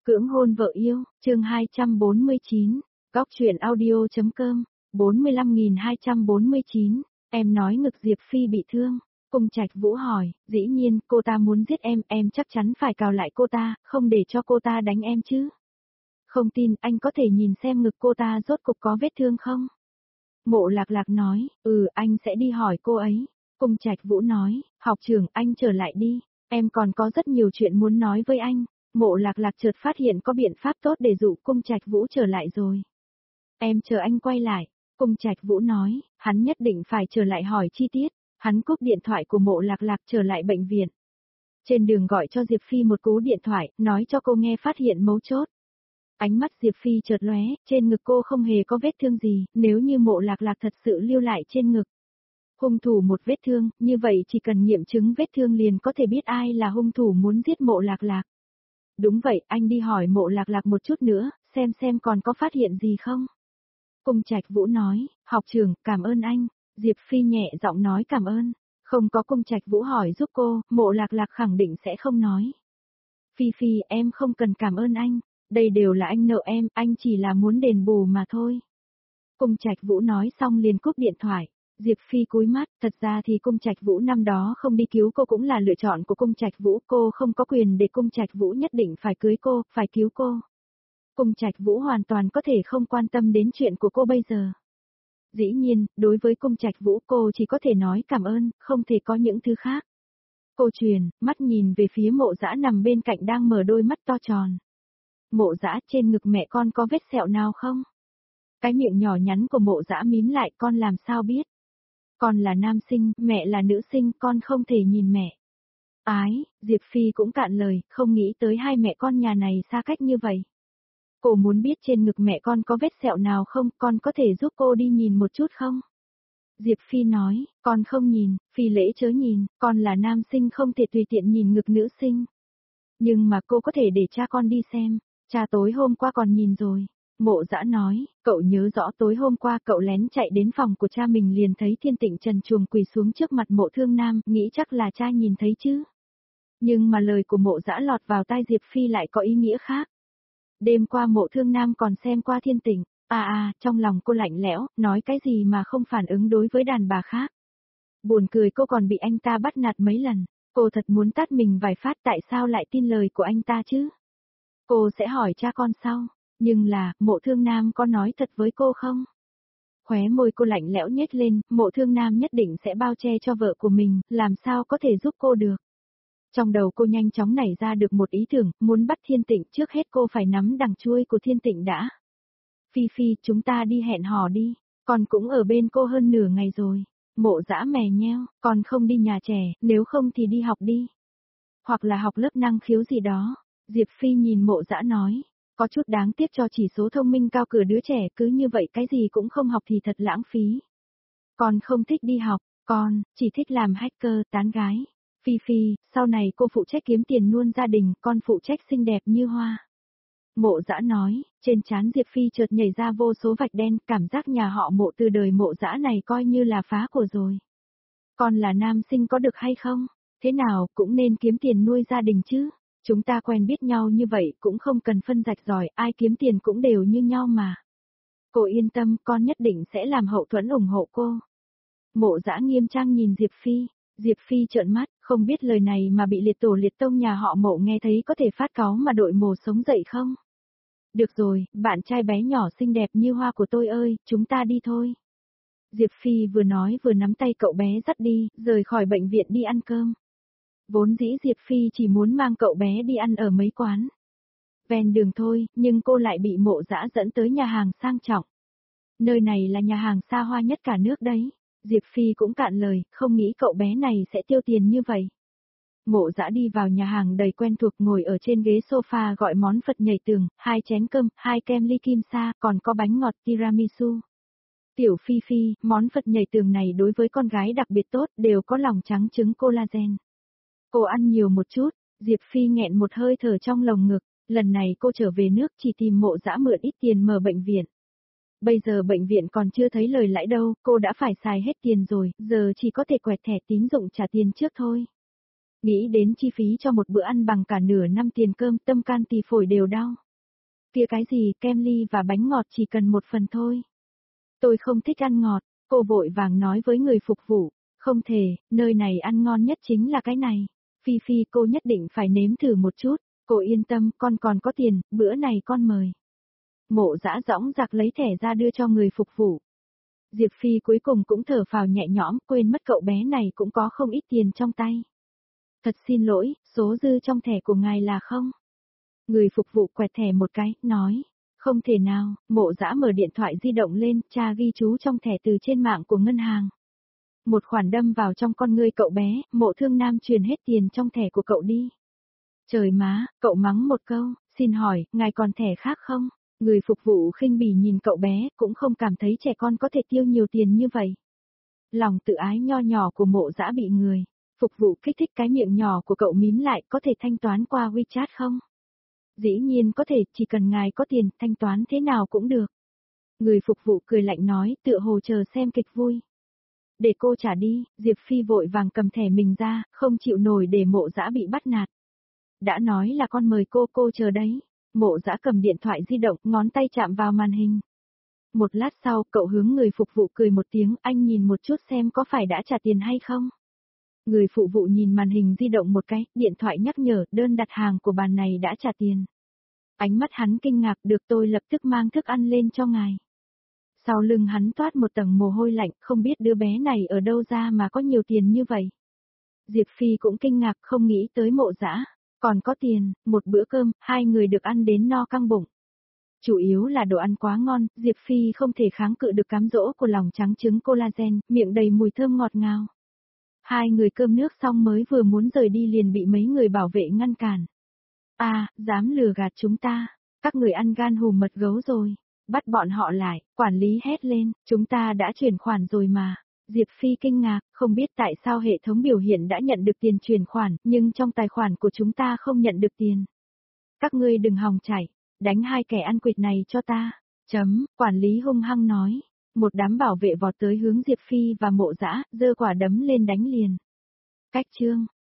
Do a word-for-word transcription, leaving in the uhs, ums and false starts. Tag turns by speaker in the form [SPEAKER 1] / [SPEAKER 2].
[SPEAKER 1] Cưỡng hôn vợ yêu, chương hai trăm bốn mươi chín, góc truyện audio.com, bốn mươi lăm nghìn hai trăm bốn mươi chín, em nói ngực Diệp Phi bị thương. Cung Trạch Vũ hỏi, dĩ nhiên, cô ta muốn giết em, em chắc chắn phải cào lại cô ta, không để cho cô ta đánh em chứ. Không tin, anh có thể nhìn xem ngực cô ta rốt cục có vết thương không? Mộ Lạc Lạc nói, ừ, anh sẽ đi hỏi cô ấy. Cung Trạch Vũ nói, học trưởng, anh trở lại đi, em còn có rất nhiều chuyện muốn nói với anh. Mộ Lạc Lạc chợt phát hiện có biện pháp tốt để dụ Cung Trạch Vũ trở lại rồi. Em chờ anh quay lại, Cung Trạch Vũ nói, hắn nhất định phải trở lại hỏi chi tiết. Hắn cúp điện thoại của Mộ Lạc Lạc trở lại bệnh viện. Trên đường gọi cho Diệp Phi một cú điện thoại, nói cho cô nghe phát hiện mấu chốt. Ánh mắt Diệp Phi chợt lóe, trên ngực cô không hề có vết thương gì, nếu như Mộ Lạc Lạc thật sự lưu lại trên ngực. Hung thủ một vết thương, như vậy chỉ cần nghiệm chứng vết thương liền có thể biết ai là hung thủ muốn giết Mộ Lạc Lạc. Đúng vậy, anh đi hỏi Mộ Lạc Lạc một chút nữa, xem xem còn có phát hiện gì không. Cung Trạch Vũ nói, học trưởng, cảm ơn anh. Diệp Phi nhẹ giọng nói cảm ơn. Không có Cung Trạch Vũ hỏi giúp cô, Mộ Lạc Lạc khẳng định sẽ không nói. Phi Phi, em không cần cảm ơn anh. Đây đều là anh nợ em, anh chỉ là muốn đền bù mà thôi. Cung Trạch Vũ nói xong liền cúp điện thoại. Diệp Phi cúi mắt, thật ra thì Cung Trạch Vũ năm đó không đi cứu cô cũng là lựa chọn của Cung Trạch Vũ, cô không có quyền để Cung Trạch Vũ nhất định phải cưới cô, phải cứu cô. Cung Trạch Vũ hoàn toàn có thể không quan tâm đến chuyện của cô bây giờ. Dĩ nhiên, đối với Cung Trạch Vũ cô chỉ có thể nói cảm ơn, không thể có những thứ khác. Cô truyền, mắt nhìn về phía Mộ Dã nằm bên cạnh đang mở đôi mắt to tròn. Mộ Dã, trên ngực mẹ con có vết sẹo nào không? Cái miệng nhỏ nhắn của Mộ Dã mím lại, con làm sao biết? Con là nam sinh, mẹ là nữ sinh, con không thể nhìn mẹ. Ái, Diệp Phi cũng cạn lời, không nghĩ tới hai mẹ con nhà này xa cách như vậy. Cô muốn biết trên ngực mẹ con có vết sẹo nào không, con có thể giúp cô đi nhìn một chút không? Diệp Phi nói, con không nhìn, Phi lễ chớ nhìn, con là nam sinh không thể tùy tiện nhìn ngực nữ sinh. Nhưng mà cô có thể để cha con đi xem, cha tối hôm qua còn nhìn rồi. Mộ Dã nói, cậu nhớ rõ tối hôm qua cậu lén chạy đến phòng của cha mình liền thấy Thiên Tịnh trần truồng quỳ xuống trước mặt Mộ Thương Nam, nghĩ chắc là cha nhìn thấy chứ. Nhưng mà lời của Mộ Dã lọt vào tai Diệp Phi lại có ý nghĩa khác. Đêm qua Mộ Thương Nam còn xem qua Thiên Tịnh, à à, trong lòng cô lạnh lẽo, nói cái gì mà không phản ứng đối với đàn bà khác. Buồn cười cô còn bị anh ta bắt nạt mấy lần, cô thật muốn tát mình vài phát tại sao lại tin lời của anh ta chứ. Cô sẽ hỏi cha con sau, nhưng là, Mộ Thương Nam có nói thật với cô không? Khóe môi cô lạnh lẽo nhếch lên, Mộ Thương Nam nhất định sẽ bao che cho vợ của mình, làm sao có thể giúp cô được. Trong đầu cô nhanh chóng nảy ra được một ý tưởng, muốn bắt Thiên Tịnh trước hết cô phải nắm đằng chuôi của Thiên Tịnh đã. Phi Phi, chúng ta đi hẹn hò đi, con cũng ở bên cô hơn nửa ngày rồi. Mộ Dã mè nheo, con không đi nhà trẻ, nếu không thì đi học đi. Hoặc là học lớp năng khiếu gì đó. Diệp Phi nhìn Mộ Dã nói, có chút đáng tiếc cho chỉ số thông minh cao cửa đứa trẻ cứ như vậy cái gì cũng không học thì thật lãng phí. Con không thích đi học, con, chỉ thích làm hacker, tán gái. Phi Phi, sau này cô phụ trách kiếm tiền nuôi gia đình, con phụ trách xinh đẹp như hoa. Mộ Dã nói, trên trán Diệp Phi chợt nhảy ra vô số vạch đen, cảm giác nhà họ Mộ từ đời Mộ Dã này coi như là phá của rồi. Con là nam sinh có được hay không? Thế nào, cũng nên kiếm tiền nuôi gia đình chứ. Chúng ta quen biết nhau như vậy, cũng không cần phân rạch ròi, ai kiếm tiền cũng đều như nhau mà. Cô yên tâm, con nhất định sẽ làm hậu thuẫn ủng hộ cô. Mộ Dã nghiêm trang nhìn Diệp Phi. Diệp Phi trợn mắt, không biết lời này mà bị liệt tổ liệt tông nhà họ Mộ nghe thấy có thể phát cáu mà đội mồ sống dậy không? Được rồi, bạn trai bé nhỏ xinh đẹp như hoa của tôi ơi, chúng ta đi thôi. Diệp Phi vừa nói vừa nắm tay cậu bé dắt đi, rời khỏi bệnh viện đi ăn cơm. Vốn dĩ Diệp Phi chỉ muốn mang cậu bé đi ăn ở mấy quán ven đường thôi, nhưng cô lại bị Mộ Dã dẫn tới nhà hàng sang trọng. Nơi này là nhà hàng xa hoa nhất cả nước đấy. Diệp Phi cũng cạn lời, không nghĩ cậu bé này sẽ tiêu tiền như vậy. Mộ Dã đi vào nhà hàng đầy quen thuộc ngồi ở trên ghế sofa gọi món Phật nhảy tường, hai chén cơm, hai kem ly kim sa, còn có bánh ngọt tiramisu. Tiểu Phi Phi, món Phật nhảy tường này đối với con gái đặc biệt tốt, đều có lòng trắng trứng collagen. Cô ăn nhiều một chút, Diệp Phi nghẹn một hơi thở trong lồng ngực, lần này cô trở về nước chỉ tìm Mộ Dã mượn ít tiền mở bệnh viện. Bây giờ bệnh viện còn chưa thấy lời lãi đâu, cô đã phải xài hết tiền rồi, giờ chỉ có thể quẹt thẻ tín dụng trả tiền trước thôi. Nghĩ đến chi phí cho một bữa ăn bằng cả nửa năm tiền cơm, tâm can tỳ phổi đều đau. Kia cái gì, kem ly và bánh ngọt chỉ cần một phần thôi. Tôi không thích ăn ngọt, cô vội vàng nói với người phục vụ, không thể, nơi này ăn ngon nhất chính là cái này. Phi Phi cô nhất định phải nếm thử một chút, cô yên tâm, con còn có tiền, bữa này con mời. Mộ Dã dõng dạc lấy thẻ ra đưa cho người phục vụ. Diệp Phi cuối cùng cũng thở phào nhẹ nhõm, quên mất cậu bé này cũng có không ít tiền trong tay. Thật xin lỗi, số dư trong thẻ của ngài là không? Người phục vụ quẹt thẻ một cái, nói. Không thể nào, Mộ Dã mở điện thoại di động lên, tra ghi chú trong thẻ từ trên mạng của ngân hàng. Một khoản đâm vào trong con ngươi cậu bé, Mộ Thương Nam truyền hết tiền trong thẻ của cậu đi. Trời má, cậu mắng một câu, xin hỏi, ngài còn thẻ khác không? Người phục vụ khinh bỉ nhìn cậu bé, cũng không cảm thấy trẻ con có thể tiêu nhiều tiền như vậy. Lòng tự ái nho nhỏ của Mộ Dã bị người phục vụ kích thích, cái miệng nhỏ của cậu mím lại, có thể thanh toán qua WeChat không? Dĩ nhiên có thể, chỉ cần ngài có tiền, thanh toán thế nào cũng được. Người phục vụ cười lạnh nói, tựa hồ chờ xem kịch vui. Để cô trả đi, Diệp Phi vội vàng cầm thẻ mình ra, không chịu nổi để Mộ Dã bị bắt nạt. Đã nói là con mời cô, cô chờ đấy. Mộ Dã cầm điện thoại di động, ngón tay chạm vào màn hình. Một lát sau, cậu hướng người phục vụ cười một tiếng, anh nhìn một chút xem có phải đã trả tiền hay không. Người phụ vụ nhìn màn hình di động một cái, điện thoại nhắc nhở, đơn đặt hàng của bàn này đã trả tiền. Ánh mắt hắn kinh ngạc, được, tôi lập tức mang thức ăn lên cho ngài. Sau lưng hắn toát một tầng mồ hôi lạnh, không biết đứa bé này ở đâu ra mà có nhiều tiền như vậy. Diệp Phi cũng kinh ngạc, không nghĩ tới Mộ Dã còn có tiền, một bữa cơm, hai người được ăn đến no căng bụng. Chủ yếu là đồ ăn quá ngon, Diệp Phi không thể kháng cự được cám dỗ của lòng trắng trứng collagen, miệng đầy mùi thơm ngọt ngào. Hai người cơm nước xong mới vừa muốn rời đi liền bị mấy người bảo vệ ngăn cản. À, dám lừa gạt chúng ta, các người ăn gan hùm mật gấu rồi. Bắt bọn họ lại, quản lý hét lên, chúng ta đã chuyển khoản rồi mà. Diệp Phi kinh ngạc, không biết tại sao hệ thống biểu hiện đã nhận được tiền chuyển khoản, nhưng trong tài khoản của chúng ta không nhận được tiền. Các ngươi đừng hòng chạy, đánh hai kẻ ăn quỵt này cho ta. Chấm, quản lý hung hăng nói. Một đám bảo vệ vọt tới hướng Diệp Phi và Mộ Dã, giơ quả đấm lên đánh liền. Cách chương.